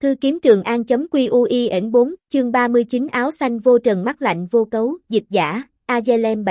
Cư kiếm Trường An.quy 4, chương 39 áo xanh vô trần mắt lạnh vô cấu, dịch giả, Azelem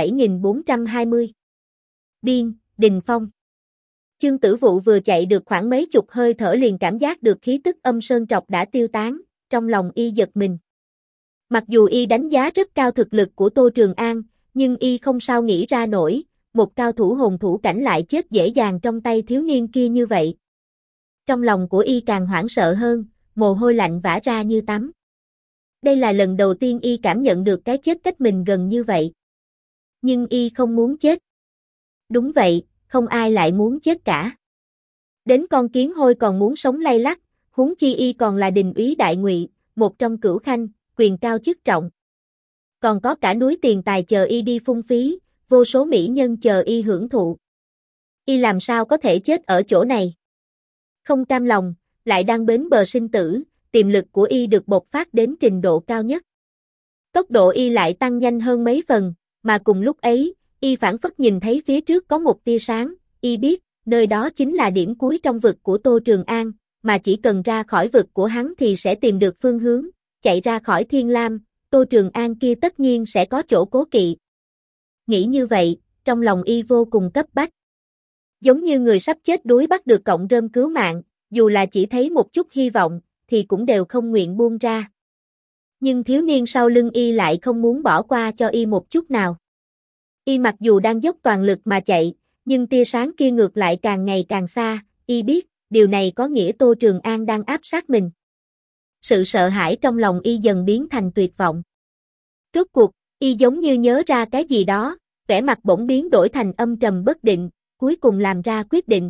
7420. Biên, Đình Phong. Chương Tử Vụ vừa chạy được khoảng mấy chục hơi thở liền cảm giác được khí tức âm sơn trọc đã tiêu tán, trong lòng y giật mình. Mặc dù y đánh giá rất cao thực lực của Tô Trường An, nhưng y không sao nghĩ ra nổi, một cao thủ hồn thủ cảnh lại chết dễ dàng trong tay thiếu niên kia như vậy. Trong lòng của y càng hoảng sợ hơn, mồ hôi lạnh vã ra như tắm. Đây là lần đầu tiên y cảm nhận được cái chết cách mình gần như vậy. Nhưng y không muốn chết. Đúng vậy, không ai lại muốn chết cả. Đến con kiến hôi còn muốn sống lay lắc, huống chi y còn là đình úy đại ngụy, một trong cửu khanh, quyền cao chức trọng. Còn có cả núi tiền tài chờ y đi phung phí, vô số mỹ nhân chờ y hưởng thụ. Y làm sao có thể chết ở chỗ này? Không cam lòng, lại đang bến bờ sinh tử, tiềm lực của y được bộc phát đến trình độ cao nhất. Tốc độ y lại tăng nhanh hơn mấy phần, mà cùng lúc ấy, y phảng phất nhìn thấy phía trước có một tia sáng, y biết, nơi đó chính là điểm cuối trong vực của Tô Trường An, mà chỉ cần ra khỏi vực của hắn thì sẽ tìm được phương hướng, chạy ra khỏi Thiên Lam, Tô Trường An kia tất nhiên sẽ có chỗ cố kỵ. Nghĩ như vậy, trong lòng y vô cùng cấp bách. Giống như người sắp chết đuối bắt được cọng rơm cứu mạng, dù là chỉ thấy một chút hy vọng, thì cũng đều không nguyện buông ra. Nhưng thiếu niên sau lưng y lại không muốn bỏ qua cho y một chút nào. Y mặc dù đang dốc toàn lực mà chạy, nhưng tia sáng kia ngược lại càng ngày càng xa, y biết, điều này có nghĩa Tô Trường An đang áp sát mình. Sự sợ hãi trong lòng y dần biến thành tuyệt vọng. Rốt cuộc, y giống như nhớ ra cái gì đó, vẻ mặt bỗng biến đổi thành âm trầm bất định, cuối cùng làm ra quyết định.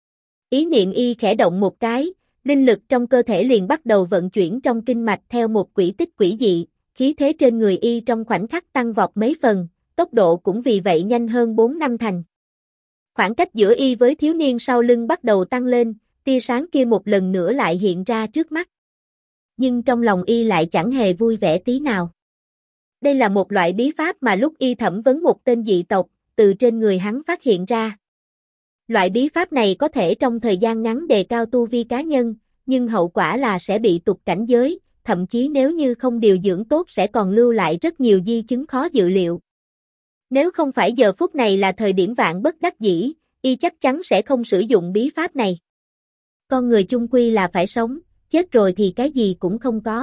Ý niệm y khẽ động một cái, linh lực trong cơ thể liền bắt đầu vận chuyển trong kinh mạch theo một quỹ tích quỷ dị, khí thế trên người y trong khoảnh khắc tăng vọt mấy phần, tốc độ cũng vì vậy nhanh hơn 4 năm thành. Khoảng cách giữa y với thiếu niên sau lưng bắt đầu tăng lên, tia sáng kia một lần nữa lại hiện ra trước mắt. Nhưng trong lòng y lại chẳng hề vui vẻ tí nào. Đây là một loại bí pháp mà lúc y thẩm vấn một tên dị tộc, từ trên người hắn phát hiện ra. Loại bí pháp này có thể trong thời gian ngắn đề cao tu vi cá nhân, nhưng hậu quả là sẽ bị tụt cảnh giới, thậm chí nếu như không điều dưỡng tốt sẽ còn lưu lại rất nhiều di chứng khó dự liệu. Nếu không phải giờ phút này là thời điểm vạn bất đắc dĩ, y chắc chắn sẽ không sử dụng bí pháp này. Con người chung quy là phải sống, chết rồi thì cái gì cũng không có.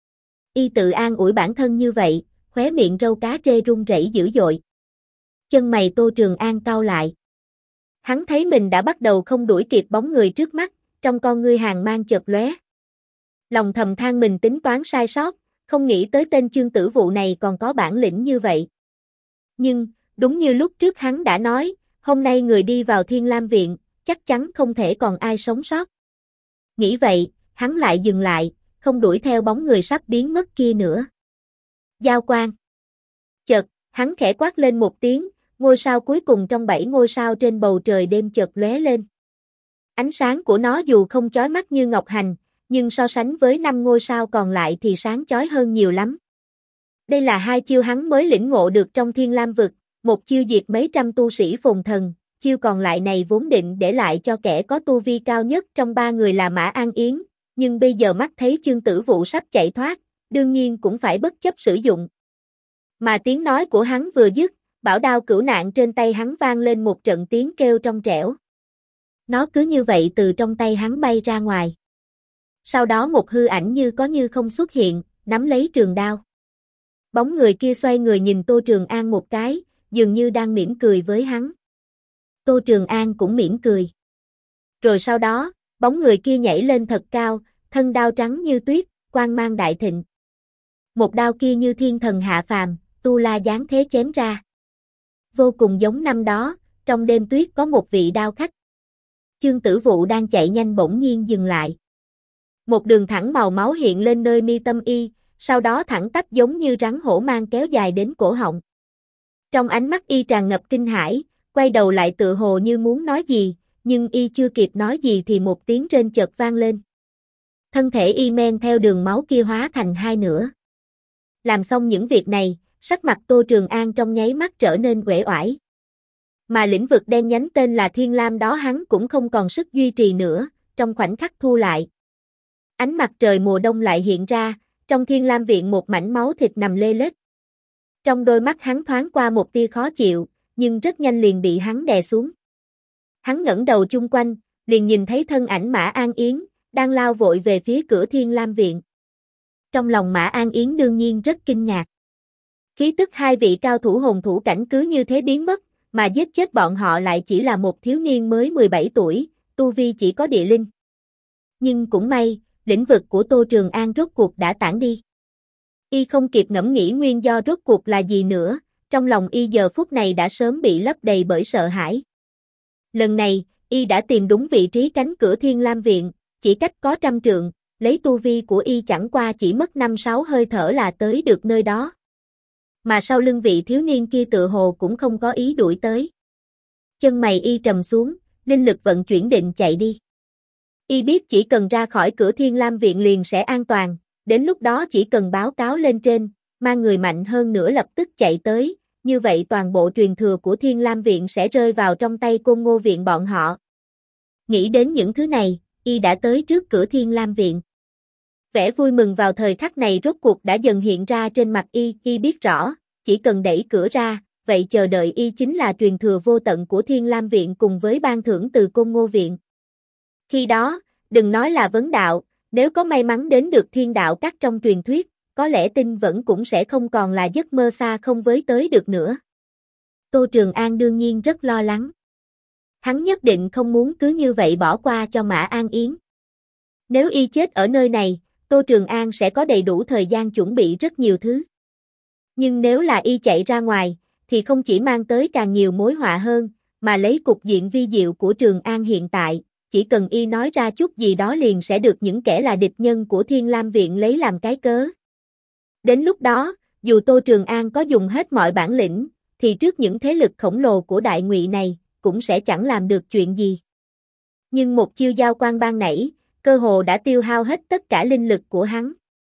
Y tự an ủi bản thân như vậy, khóe miệng râu cá trê run rẩy dữ dội. Chân mày Tô Trường An cau lại. Hắn thấy mình đã bắt đầu không đuổi kịp bóng người trước mắt, trong con ngươi hàn mang chợt lóe. Lòng thầm than mình tính toán sai sót, không nghĩ tới tên Chương Tử Vụ này còn có bản lĩnh như vậy. Nhưng, đúng như lúc trước hắn đã nói, hôm nay người đi vào Thiên Lam Viện, chắc chắn không thể còn ai sống sót. Nghĩ vậy, hắn lại dừng lại, không đuổi theo bóng người sắp biến mất kia nữa. Giao quang. Chợt, hắn khẽ quát lên một tiếng, ngôi sao cuối cùng trong 7 ngôi sao trên bầu trời đêm chợt lóe lên. Ánh sáng của nó dù không chói mắt như ngọc hành, nhưng so sánh với 5 ngôi sao còn lại thì sáng chói hơn nhiều lắm. Đây là hai chiêu hắn mới lĩnh ngộ được trong Thiên Lam vực, một chiêu diệt mấy trăm tu sĩ phồn thần, chiêu còn lại này vốn định để lại cho kẻ có tu vi cao nhất trong 3 người là Mã An Yến, nhưng bây giờ mắt thấy Chương Tử Vụ sắp chạy thoát, đương nhiên cũng phải bất chấp sử dụng. Mà tiếng nói của hắn vừa dứt, bảo đao cửu nạn trên tay hắn vang lên một trận tiếng kêu trong trẻo. Nó cứ như vậy từ trong tay hắn bay ra ngoài. Sau đó một hư ảnh như có như không xuất hiện, nắm lấy trường đao. Bóng người kia xoay người nhìn Tô Trường An một cái, dường như đang mỉm cười với hắn. Tô Trường An cũng mỉm cười. Rồi sau đó, bóng người kia nhảy lên thật cao, thân đao trắng như tuyết, quang mang đại thịnh. Một đao kia như thiên thần hạ phàm, tu la giáng thế chém ra. Vô cùng giống năm đó, trong đêm tuyết có một vị đao khách. Chương Tử Vụ đang chạy nhanh bỗng nhiên dừng lại. Một đường thẳng màu máu hiện lên nơi mi tâm y, sau đó thẳng tắp giống như rắn hổ mang kéo dài đến cổ họng. Trong ánh mắt y tràn ngập kinh hãi, quay đầu lại tựa hồ như muốn nói gì, nhưng y chưa kịp nói gì thì một tiếng rên chợt vang lên. Thân thể y men theo đường máu kia hóa thành hai nửa. Làm xong những việc này, sắc mặt Tô Trường An trong nháy mắt trở nên uể oải. Mà lĩnh vực đen nhánh tên là Thiên Lam đó hắn cũng không còn sức duy trì nữa, trong khoảnh khắc thu lại. Ánh mặt trời mùa đông lại hiện ra, trong Thiên Lam Viện một mảnh máu thịt nằm lê lết. Trong đôi mắt hắn thoáng qua một tia khó chịu, nhưng rất nhanh liền bị hắn đè xuống. Hắn ngẩng đầu chung quanh, liền nhìn thấy thân ảnh Mã An Yến, đang lao vội về phía cửa Thiên Lam Viện. Trong lòng Mã An Yến đương nhiên rất kinh ngạc. Khí tức hai vị cao thủ hồn thủ cảnh cứ như thế biến mất, mà giết chết bọn họ lại chỉ là một thiếu niên mới 17 tuổi, tu vi chỉ có địa linh. Nhưng cũng may, lĩnh vực của Tô Trường An rốt cuộc đã tản đi. Y không kịp ngẫm nghĩ nguyên do rốt cuộc là gì nữa, trong lòng Y giờ phút này đã sớm bị lấp đầy bởi sợ hãi. Lần này, Y đã tìm đúng vị trí cánh cửa Thiên Lam Viện, chỉ cách có 100 trượng, lấy tu vi của Y chẳng qua chỉ mất 5-6 hơi thở là tới được nơi đó. Mà sau lưng vị thiếu niên kia tựa hồ cũng không có ý đuổi tới. Chân mày Y trầm xuống, linh lực vận chuyển định chạy đi. Y biết chỉ cần ra khỏi cửa Thiên Lam Viện liền sẽ an toàn, đến lúc đó chỉ cần báo cáo lên trên, mang người mạnh hơn nữa lập tức chạy tới, như vậy toàn bộ truyền thừa của Thiên Lam Viện sẽ rơi vào trong tay Côn Ngô Viện bọn họ. Nghĩ đến những thứ này, Y đã tới trước cửa Thiên Lam Viện. Vẻ vui mừng vào thời khắc này rốt cuộc đã dần hiện ra trên mặt Y biết rõ, chỉ cần đẩy cửa ra, vậy chờ đợi Y chính là truyền thừa vô tận của Thiên Lam Viện cùng với ban thưởng từ Côn Ngô Viện. Khi đó, đừng nói là vấn đạo, nếu có may mắn đến được thiên đạo các trong truyền thuyết, có lẽ tin vẫn cũng sẽ không còn là giấc mơ xa không với tới được nữa. Tô Trường An đương nhiên rất lo lắng. Hắn nhất định không muốn cứ như vậy bỏ qua cho Mã An Yến. Nếu Y chết ở nơi này, Tô Trường An sẽ có đầy đủ thời gian chuẩn bị rất nhiều thứ. Nhưng nếu là Y chạy ra ngoài, thì không chỉ mang tới càng nhiều mối họa hơn, mà lấy cục diện vi diệu của Trường An hiện tại, chỉ cần Y nói ra chút gì đó liền sẽ được những kẻ là địch nhân của Thiên Lam Viện lấy làm cái cớ. Đến lúc đó, dù Tô Trường An có dùng hết mọi bản lĩnh, thì trước những thế lực khổng lồ của Đại Ngụy này, cũng sẽ chẳng làm được chuyện gì. Nhưng một chiêu giao quan ban nãy, cơ hồ đã tiêu hao hết tất cả linh lực của hắn.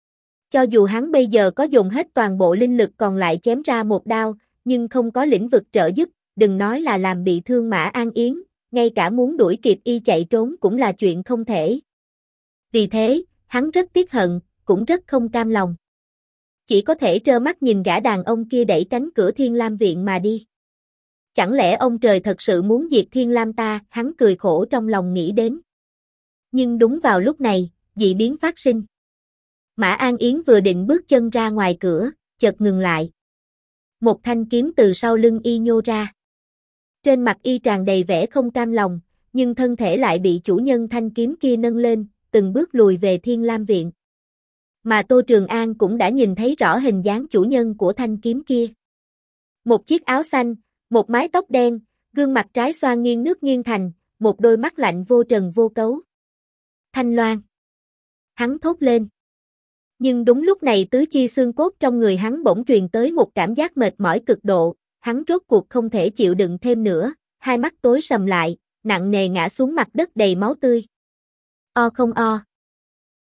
Cho dù hắn bây giờ có dùng hết toàn bộ linh lực còn lại chém ra một đao, nhưng không có lĩnh vực trợ giúp, đừng nói là làm bị thương Mã An Yến, ngay cả muốn đuổi kịp Y chạy trốn cũng là chuyện không thể. Vì thế, hắn rất tiếc hận, cũng rất không cam lòng. Chỉ có thể trơ mắt nhìn gã đàn ông kia đẩy cánh cửa Thiên Lam Viện mà đi. Chẳng lẽ ông trời thật sự muốn diệt Thiên Lam ta, hắn cười khổ trong lòng nghĩ đến. Nhưng đúng vào lúc này, dị biến phát sinh. Mã An Yến vừa định bước chân ra ngoài cửa, chợt ngừng lại. Một thanh kiếm từ sau lưng Y nhô ra. Trên mặt Y tràn đầy vẻ không cam lòng, nhưng thân thể lại bị chủ nhân thanh kiếm kia nâng lên, từng bước lùi về Thiên Lam Viện. Mà Tô Trường An cũng đã nhìn thấy rõ hình dáng chủ nhân của thanh kiếm kia. Một chiếc áo xanh, một mái tóc đen, gương mặt trái xoan nghiêng nước nghiêng thành, một đôi mắt lạnh vô trần vô cấu. Thanh Loan. Hắn thốt lên. Nhưng đúng lúc này tứ chi xương cốt trong người hắn bỗng truyền tới một cảm giác mệt mỏi cực độ, hắn rốt cuộc không thể chịu đựng thêm nữa, hai mắt tối sầm lại, nặng nề ngã xuống mặt đất đầy máu tươi. O không o.